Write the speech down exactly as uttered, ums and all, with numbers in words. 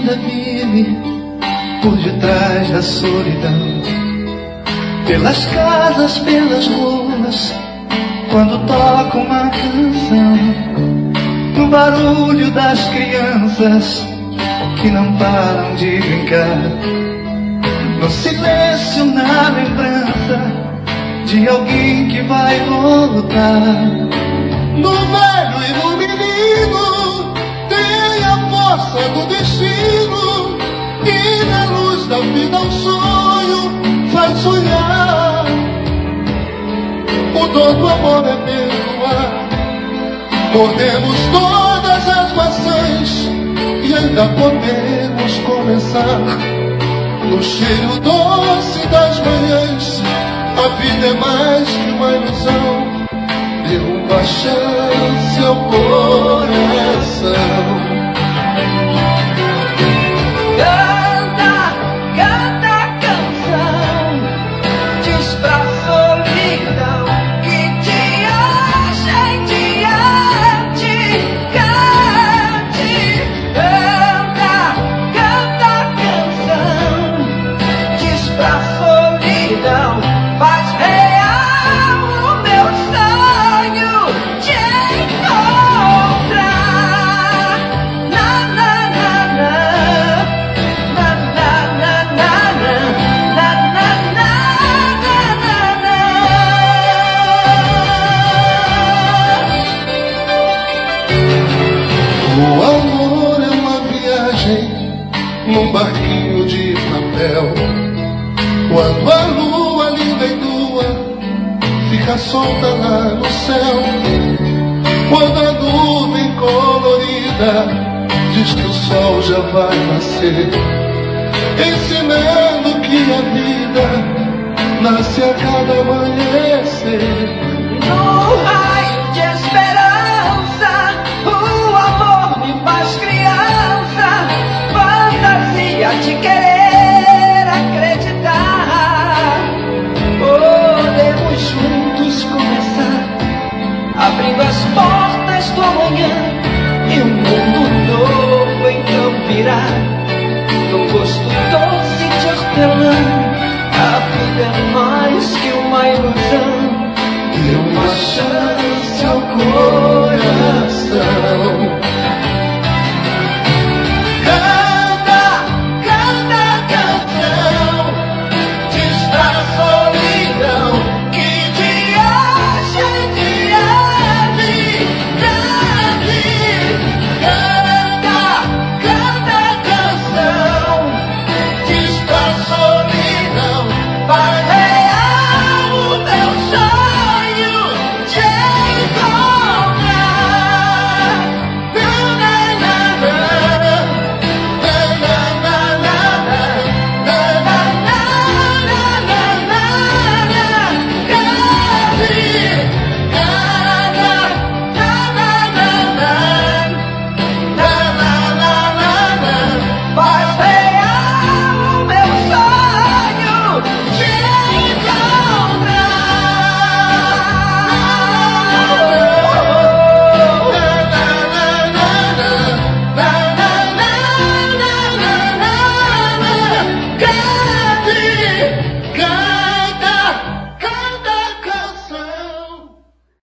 ainda vive por detrás da solidão, pelas casas, pelas ruas, quando toca uma canção, no barulho das crianças que não param de brincar, no silêncio, na lembrança de alguém que vai voltar. No velho e no menino tem a força do destino, e na luz da vida um sonho faz sonhar. O dom do amor é perdoar. Mordemos todas as maçãs e ainda podemos começar. No cheiro doce das manhãs, a vida é mais que uma ilusão. Dê uma chance ao coração. Canta, canta a canção, diz pra solidão que te acha em diante. Cante, canta, canta a canção, diz pra solidão, faz real o meu sonho de encontrar. Na, na, na, na, na, na, na, na, na, na, na, na, O amor é uma viagem num barquinho de papel. Quando a lua linda e nua fica solta lá no céu, quando a nuvem colorida diz que o sol já vai nascer, ensinando que a vida nasce a cada amanhecer. no raio de esperança, o amor me faz criança, fantasia de querer acreditar. Podemos juntos começar, abrindo as portas do amanhã, e um mundo novo então virá, no gosto doce de hortelã. A vida é mais que uma ilusão, Dê uma chance ao coração.